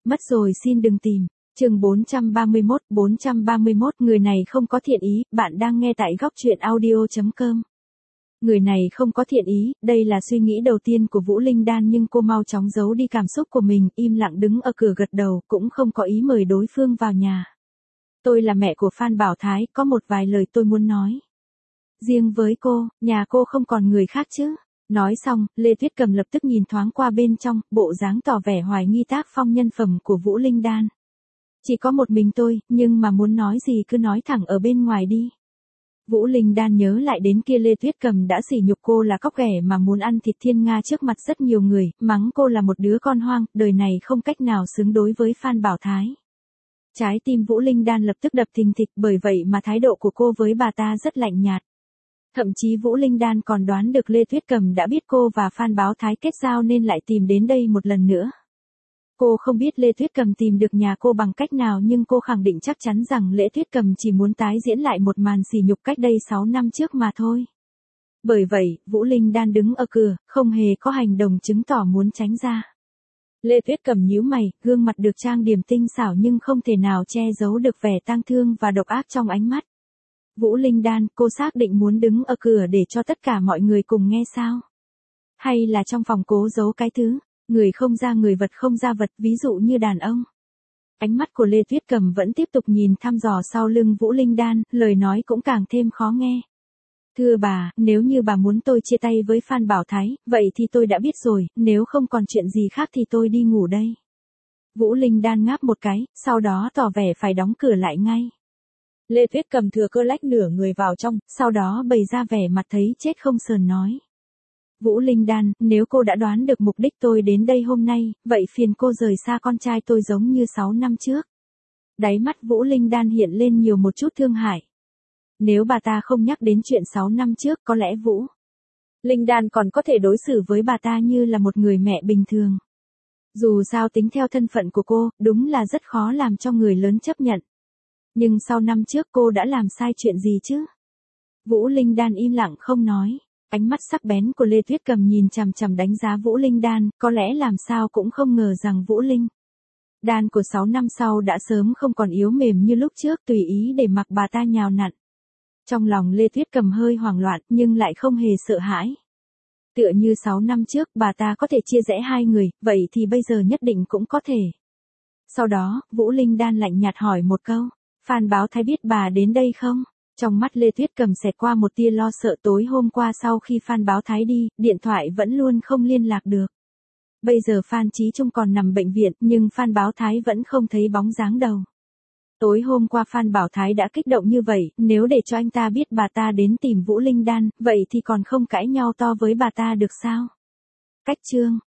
Mất rồi xin đừng tìm. Chương 431, người này không có thiện ý, bạn đang nghe tại góc truyện audio.com. Người này không có thiện ý, đây là suy nghĩ đầu tiên của Vũ Linh Đan nhưng cô mau chóng giấu đi cảm xúc của mình, im lặng đứng ở cửa gật đầu, cũng không có ý mời đối phương vào nhà. Tôi là mẹ của Phan Bảo Thái, có một vài lời tôi muốn nói. Riêng với cô, nhà cô không còn người khác chứ? Nói xong, Lê Tuyết Cầm lập tức nhìn thoáng qua bên trong, bộ dáng tỏ vẻ hoài nghi tác phong nhân phẩm của Vũ Linh Đan. Chỉ có một mình tôi, nhưng mà muốn nói gì cứ nói thẳng ở bên ngoài đi. Vũ Linh Đan nhớ lại đến kia Lê Tuyết Cầm đã sỉ nhục cô là cóc ghẻ mà muốn ăn thịt thiên nga trước mặt rất nhiều người, mắng cô là một đứa con hoang, đời này không cách nào xứng đối với Phan Bảo Thái. Trái tim Vũ Linh Đan lập tức đập thình thịch, bởi vậy mà thái độ của cô với bà ta rất lạnh nhạt. Thậm chí Vũ Linh Đan còn đoán được Lê Tuyết Cầm đã biết cô và Phan Bảo Thái kết giao nên lại tìm đến đây một lần nữa. Cô không biết Lê Tuyết Cầm tìm được nhà cô bằng cách nào nhưng cô khẳng định chắc chắn rằng Lê Tuyết Cầm chỉ muốn tái diễn lại một màn sỉ nhục cách đây 6 năm trước mà thôi. Bởi vậy, Vũ Linh Đan đứng ở cửa, không hề có hành động chứng tỏ muốn tránh ra. Lê Tuyết Cầm nhíu mày, gương mặt được trang điểm tinh xảo nhưng không thể nào che giấu được vẻ tang thương và độc ác trong ánh mắt. Vũ Linh Đan, cô xác định muốn đứng ở cửa để cho tất cả mọi người cùng nghe sao? Hay là trong phòng cố giấu cái thứ, người không ra người vật không ra vật, ví dụ như đàn ông? Ánh mắt của Lê Tuyết Cầm vẫn tiếp tục nhìn thăm dò sau lưng Vũ Linh Đan, lời nói cũng càng thêm khó nghe. Thưa bà, nếu như bà muốn tôi chia tay với Phan Bảo Thái, vậy thì tôi đã biết rồi, nếu không còn chuyện gì khác thì tôi đi ngủ đây. Vũ Linh Đan ngáp một cái, sau đó tỏ vẻ phải đóng cửa lại ngay. Lê Tuyết Cầm thừa cơ lách nửa người vào trong, sau đó bày ra vẻ mặt thấy chết không sờn nói. Vũ Linh Đan, nếu cô đã đoán được mục đích tôi đến đây hôm nay, vậy phiền cô rời xa con trai tôi giống như 6 năm trước. Đáy mắt Vũ Linh Đan hiện lên nhiều một chút thương hại. Nếu bà ta không nhắc đến chuyện 6 năm trước, có lẽ Vũ Linh Đan còn có thể đối xử với bà ta như là một người mẹ bình thường. Dù sao tính theo thân phận của cô, đúng là rất khó làm cho người lớn chấp nhận. Nhưng sau năm trước cô đã làm sai chuyện gì chứ? Vũ Linh Đan im lặng không nói. Ánh mắt sắc bén của Lê Tuyết Cầm nhìn chằm chằm đánh giá Vũ Linh Đan, có lẽ làm sao cũng không ngờ rằng Vũ Linh Đan của 6 năm sau đã sớm không còn yếu mềm như lúc trước, tùy ý để mặc bà ta nhào nặn. Trong lòng Lê Tuyết Cầm hơi hoảng loạn nhưng lại không hề sợ hãi. Tựa như 6 năm trước bà ta có thể chia rẽ hai người, vậy thì bây giờ nhất định cũng có thể. Sau đó, Vũ Linh Đan lạnh nhạt hỏi một câu, Phan Bảo Thái biết bà đến đây không? Trong mắt Lê Tuyết Cầm xẹt qua một tia lo sợ, tối hôm qua sau khi Phan Bảo Thái đi, điện thoại vẫn luôn không liên lạc được. Bây giờ Phan Chí Trung còn nằm bệnh viện nhưng Phan Bảo Thái vẫn không thấy bóng dáng đâu. Tối hôm qua Phan Bảo Thái đã kích động như vậy, nếu để cho anh ta biết bà ta đến tìm Vũ Linh Đan, vậy thì còn không cãi nhau to với bà ta được sao? Cách chương